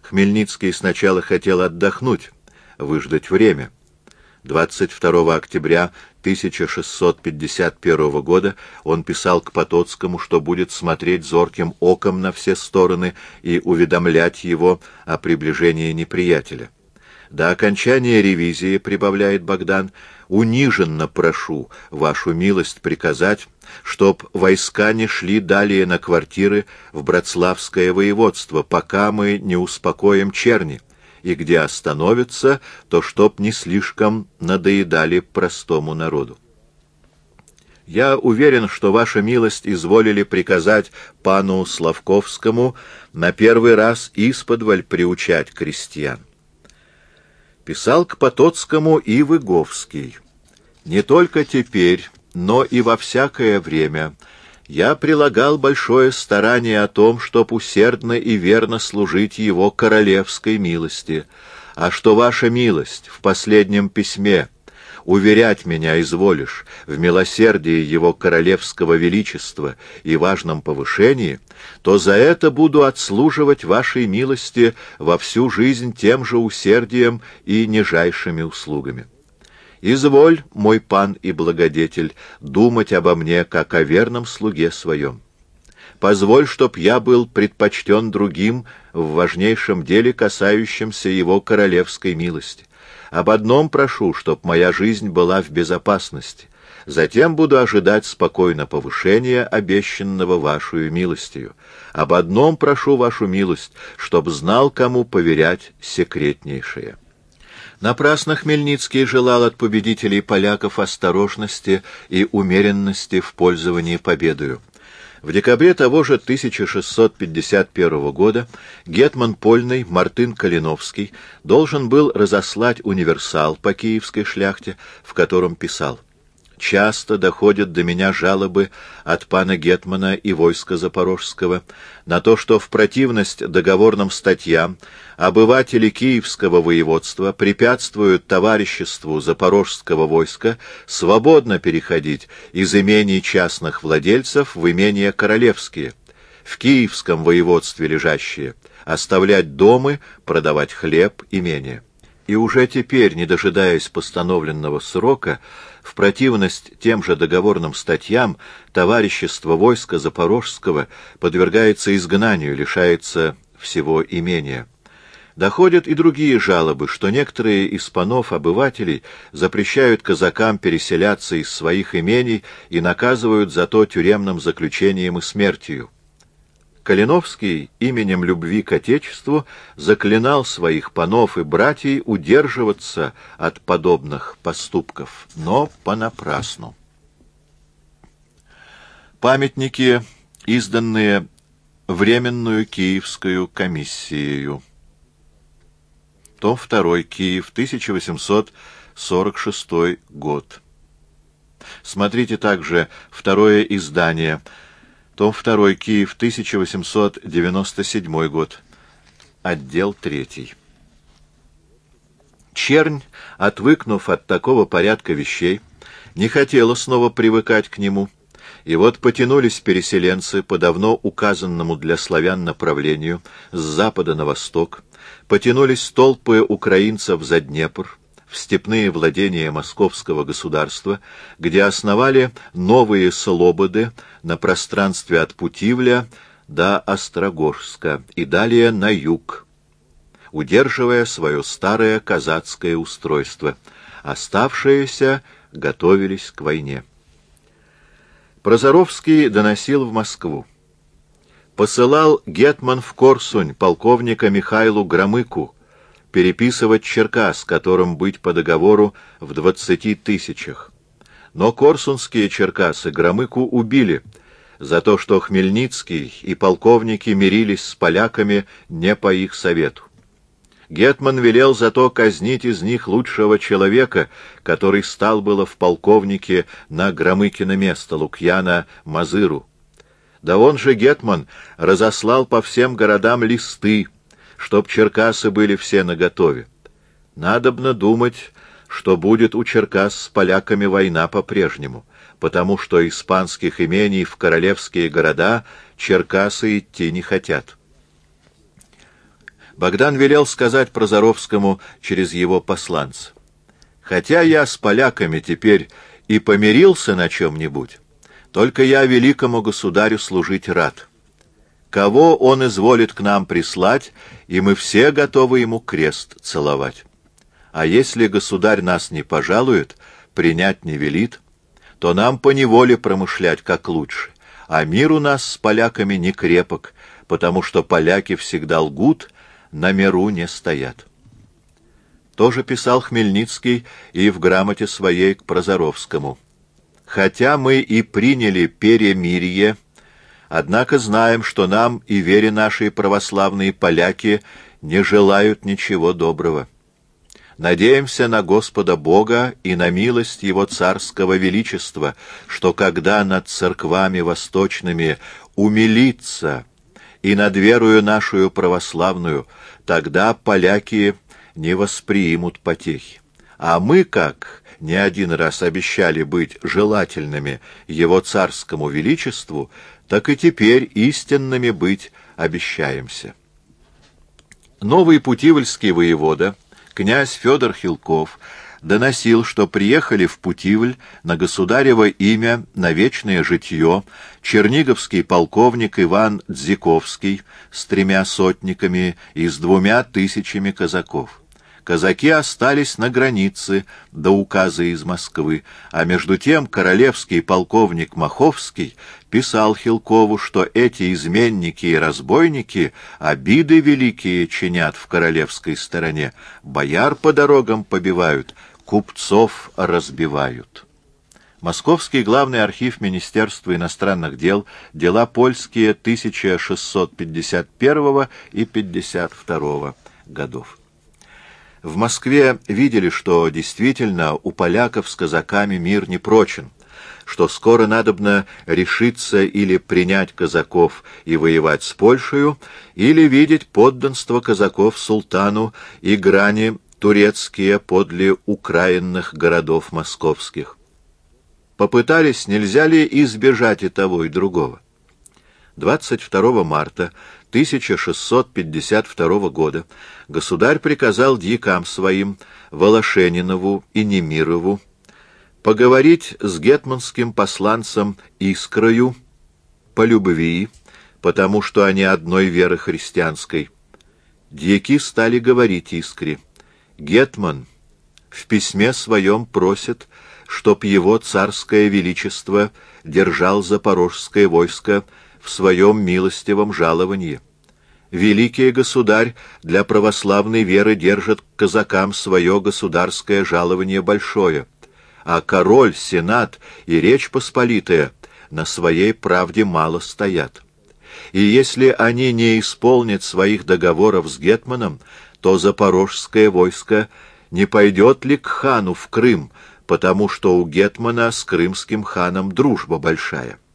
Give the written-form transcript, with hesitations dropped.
Хмельницкий сначала хотел отдохнуть, выждать время. 22 октября 1651 года он писал к Потоцкому, что будет смотреть зорким оком на все стороны и уведомлять его о приближении неприятеля. До окончания ревизии, прибавляет Богдан, униженно прошу вашу милость приказать, чтоб войска не шли далее на квартиры в Братславское воеводство, пока мы не успокоим черни, и где остановятся, то чтоб не слишком надоедали простому народу. Я уверен, что ваша милость изволили приказать пану Славковскому на первый раз исподволь приучать крестьян. Писал к Потоцкому и Выговский. Не только теперь, но и во всякое время я прилагал большое старание о том, чтоб усердно и верно служить его королевской милости, а что ваша милость в последнем письме уверять меня изволишь в милосердии его королевского величества и важном повышении, то за это буду отслуживать вашей милости во всю жизнь тем же усердием и нижайшими услугами. Изволь, мой пан и благодетель, думать обо мне, как о верном слуге своем. Позволь, чтоб я был предпочтен другим в важнейшем деле, касающемся его королевской милости. Об одном прошу, чтоб моя жизнь была в безопасности. Затем буду ожидать спокойно повышения, обещанного вашей милостью. Об одном прошу вашу милость, чтоб знал, кому поверять секретнейшее». Напрасно Хмельницкий желал от победителей поляков осторожности и умеренности в пользовании победою. В декабре того же 1651 года гетман Польный Мартын Калиновский должен был разослать универсал по киевской шляхте, в котором писал: «Часто доходят до меня жалобы от пана гетмана и войска Запорожского на то, что в противность договорным статьям обыватели Киевского воеводства препятствуют товариществу Запорожского войска свободно переходить из имений частных владельцев в имения королевские, в Киевском воеводстве лежащие, оставлять домы, продавать хлеб, имения». И уже теперь, не дожидаясь постановленного срока, в противность тем же договорным статьям, товарищество войска Запорожского подвергается изгнанию, лишается всего имения. Доходят и другие жалобы, что некоторые из панов-обывателей запрещают казакам переселяться из своих имений и наказывают за то тюремным заключением и смертью. Калиновский именем любви к Отечеству заклинал своих панов и братьев удерживаться от подобных поступков, но понапрасну. Памятники, изданные Временную Киевскую комиссией. Том 2. Киев, 1846 год. Смотрите также второе издание. Том 2. Киев, 1897 год. Отдел 3. Чернь, отвыкнув от такого порядка вещей, не хотела снова привыкать к нему, и вот потянулись переселенцы по давно указанному для славян направлению с запада на восток, потянулись толпы украинцев за Днепр, в степные владения Московского государства, где основали новые слободы на пространстве от Путивля до Острогожска и далее на юг, удерживая свое старое казацкое устройство. Оставшиеся готовились к войне. Прозоровский доносил в Москву. Посылал гетман в Корсунь полковника Михайлу Громыку переписывать Черкас, которым быть по договору в 20 тысячах. Но корсунские Черкасы Громыку убили за то, что Хмельницкий и полковники мирились с поляками не по их совету. Гетман велел зато казнить из них лучшего человека, который стал было в полковнике на Громыкино место, Лукьяна Мазыру. Да он же, гетман, разослал по всем городам листы, чтоб Черкасы были все наготове. Надобно думать, что будет у Черкас с поляками война по-прежнему, потому что испанских имений в королевские города Черкасы идти не хотят. Богдан велел сказать Прозоровскому через его посланца: «Хотя я с поляками теперь и помирился на чем-нибудь, только я великому государю служить рад. Кого он изволит к нам прислать, и мы все готовы ему крест целовать. А если государь нас не пожалует, принять не велит, то нам поневоле промышлять как лучше, а мир у нас с поляками не крепок, потому что поляки всегда лгут, на миру не стоят». Тоже писал Хмельницкий и в грамоте своей к Прозоровскому: «Хотя мы и приняли перемирие, однако знаем, что нам и вере нашей православные поляки не желают ничего доброго. Надеемся на Господа Бога и на милость Его царского величества, что когда над церквами восточными умилится и над верою нашу православную, тогда поляки не воспримут потехи. А мы, как не один раз обещали быть желательными Его царскому величеству, так и теперь истинными быть обещаемся». Новый путивльский воевода, князь Федор Хилков, доносил, что приехали в Путивль на государево имя на вечное житье черниговский полковник Иван Дзиковский с 3 сотниками и с 2000 казаков. Казаки остались на границе до указа из Москвы, а между тем королевский полковник Маховский писал Хилкову, что эти изменники и разбойники обиды великие чинят в королевской стороне, бояр по дорогам побивают, купцов разбивают. Московский главный архив Министерства иностранных дел, дела польские 1651 и 52 годов. В Москве видели, что действительно у поляков с казаками мир не прочен, что скоро надобно решиться или принять казаков и воевать с Польшею, или видеть подданство казаков султану и грани турецкие подле украинных городов московских. Попытались, нельзя ли избежать и того, и другого. 22 марта 1652 года государь приказал дьякам своим Волошенинову и Немирову поговорить с гетманским посланцем Искрою по любви, потому что они одной веры христианской. Дьяки стали говорить Искре: «Гетман в письме своем просит, чтоб его царское величество держал запорожское войско в своем милостивом жаловании. Великий государь для православной веры держит к казакам свое государское жалование большое, а король, сенат и Речь Посполитая на своей правде мало стоят. И если они не исполнят своих договоров с гетманом, то запорожское войско не пойдет ли к хану в Крым, потому что у гетмана с крымским ханом дружба большая».